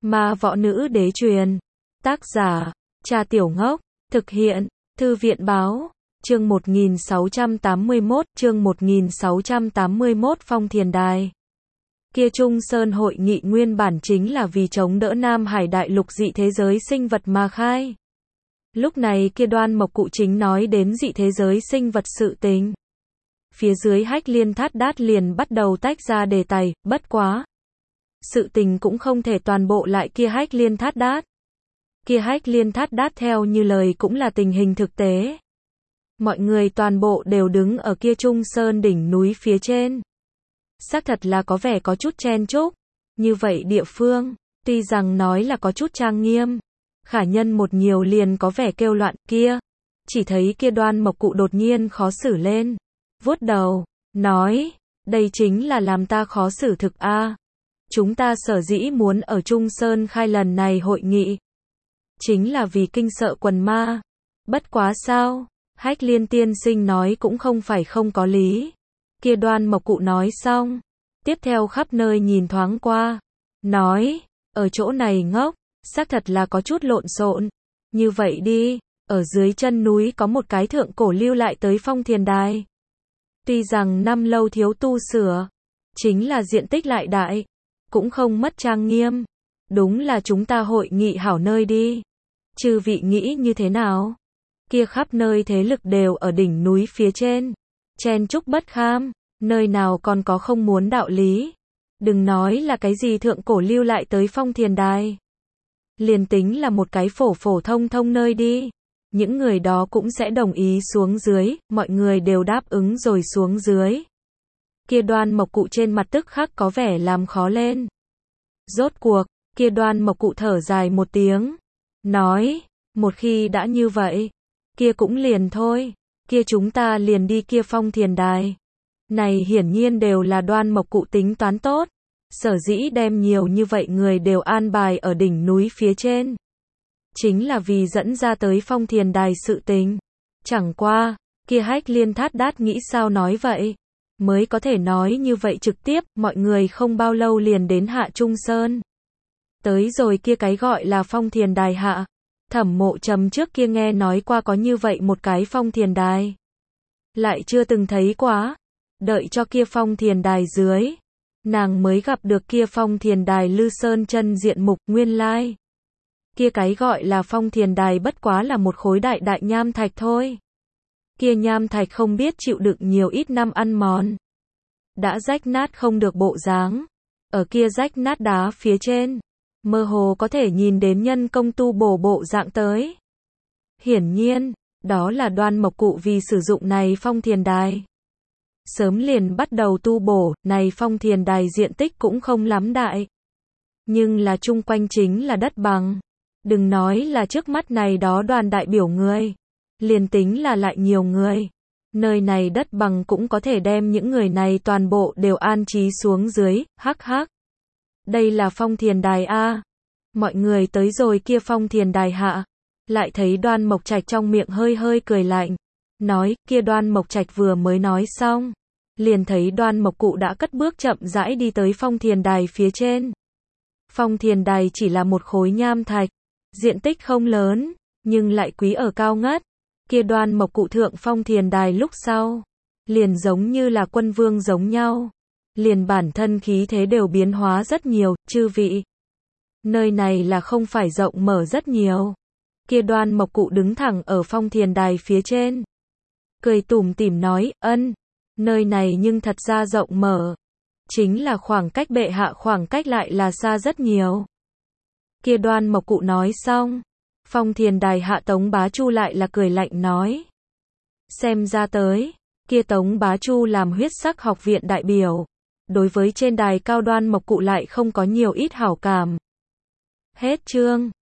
Ma võ nữ đế truyền. Tác giả, Cha Tiểu Ngốc. Thực hiện, Thư viện báo. Chương 1681, Phong Thiền Đài. Kia Trung Sơn hội nghị nguyên bản chính là vì chống đỡ Nam Hải đại lục dị thế giới sinh vật mà khai. Lúc này kia Đoan Mộc Cụ chính nói đến dị thế giới sinh vật sự tình. Phía dưới Hách Liên Thát Đát liền bắt đầu tách ra đề tài, bất quá. Sự tình cũng không thể toàn bộ lại kia Hách Liên Thát Đát. Kia Hách Liên Thát Đát theo như lời cũng là tình hình thực tế. Mọi người toàn bộ đều đứng ở kia Trung Sơn đỉnh núi phía trên. Xác thật là có vẻ có chút chen chúc. Như vậy địa phương, tuy rằng nói là có chút trang nghiêm, khả nhân một nhiều liền có vẻ kêu loạn kia. Chỉ thấy kia Đoan Mộc Cụ đột nhiên khó xử lên. Vuốt đầu, nói, đây chính là làm ta khó xử thực a. Chúng ta sở dĩ muốn ở Trung Sơn khai lần này hội nghị. Chính là vì kinh sợ quần ma. Bất quá sao, Hách Liên tiên sinh nói cũng không phải không có lý. Kia Đoan Mộc Cụ nói xong, tiếp theo khắp nơi nhìn thoáng qua, nói, ở chỗ này ngốc, xác thật là có chút lộn xộn. Như vậy đi, ở dưới chân núi có một cái thượng cổ lưu lại tới Phong Thiền Đài. Tuy rằng năm lâu thiếu tu sửa, chính là diện tích lại đại, cũng không mất trang nghiêm. Đúng là chúng ta hội nghị hảo nơi đi. Chư vị nghĩ như thế nào? Kia khắp nơi thế lực đều ở đỉnh núi phía trên. Chen chúc bất kham, nơi nào còn có không muốn đạo lý. Đừng nói là cái gì thượng cổ lưu lại tới Phong Thiền Đài. Liền tính là một cái phổ phổ thông thông nơi đi. Những người đó cũng sẽ đồng ý xuống dưới, mọi người đều đáp ứng rồi xuống dưới. Kia Đoan Mộc Cụ trên mặt tức khắc có vẻ làm khó lên. Rốt cuộc, kia Đoan Mộc Cụ thở dài một tiếng. Nói, một khi đã như vậy, kia cũng liền thôi. Kia chúng ta liền đi kia Phong Thiền Đài. Này hiển nhiên đều là Đoan Mộc Cụ tính toán tốt. Sở dĩ đem nhiều như vậy người đều an bài ở đỉnh núi phía trên. Chính là vì dẫn ra tới Phong Thiền Đài sự tình. Chẳng qua, kia Hách Liên Thát Đát nghĩ sao nói vậy. Mới có thể nói như vậy trực tiếp, mọi người không bao lâu liền đến Hạ Trung Sơn. Tới rồi kia cái gọi là Phong Thiền Đài hạ. Thẩm Mộ Trầm trước kia nghe nói qua có như vậy một cái Phong Thiền Đài. Lại chưa từng thấy quá. Đợi cho kia Phong Thiền Đài dưới. Nàng mới gặp được kia Phong Thiền Đài Lư Sơn chân diện mục nguyên lai. Kia cái gọi là Phong Thiền Đài bất quá là một khối đại đại nham thạch thôi. Kia nham thạch không biết chịu đựng nhiều ít năm ăn mòn. Đã rách nát không được bộ dáng. Ở kia rách nát đá phía trên. Mơ hồ có thể nhìn đến nhân công tu bổ bộ dạng tới. Hiển nhiên, đó là Đoan Mộc Cụ vì sử dụng này Phong Thiền Đài. Sớm liền bắt đầu tu bổ, này Phong Thiền Đài diện tích cũng không lắm đại. Nhưng là chung quanh chính là đất bằng. Đừng nói là trước mắt này đó đoàn đại biểu người. Liền tính là lại nhiều người. Nơi này đất bằng cũng có thể đem những người này toàn bộ đều an trí xuống dưới, hắc hắc. Đây là Phong Thiền Đài a. Mọi người tới rồi kia Phong Thiền Đài hạ. Lại thấy Đoan Mộc Trạch trong miệng hơi hơi cười lạnh. Nói, kia Đoan Mộc Trạch vừa mới nói xong. Liền thấy Đoan Mộc Cụ đã cất bước chậm rãi đi tới Phong Thiền Đài phía trên. Phong Thiền Đài chỉ là một khối nham thạch. Diện tích không lớn, nhưng lại quý ở cao ngất. Kia Đoan Mộc Cụ thượng Phong Thiền Đài lúc sau. Liền giống như là quân vương giống nhau. Liền bản thân khí thế đều biến hóa rất nhiều, chư vị. Nơi này là không phải rộng mở rất nhiều. Kia Đoan Mộc Cụ đứng thẳng ở Phong Thiền Đài phía trên. Cười tủm tỉm nói, nơi này nhưng thật ra rộng mở. Chính là khoảng cách bệ hạ khoảng cách lại là xa rất nhiều. Kia Đoan Mộc Cụ nói xong. Phong Thiền Đài hạ Tống Bá Chu lại là cười lạnh nói. Xem ra tới, kia Tống Bá Chu làm huyết sắc học viện đại biểu. Đối với trên đài cao Đoan Mộc Cụ lại không có nhiều ít hảo cảm. Hết chương.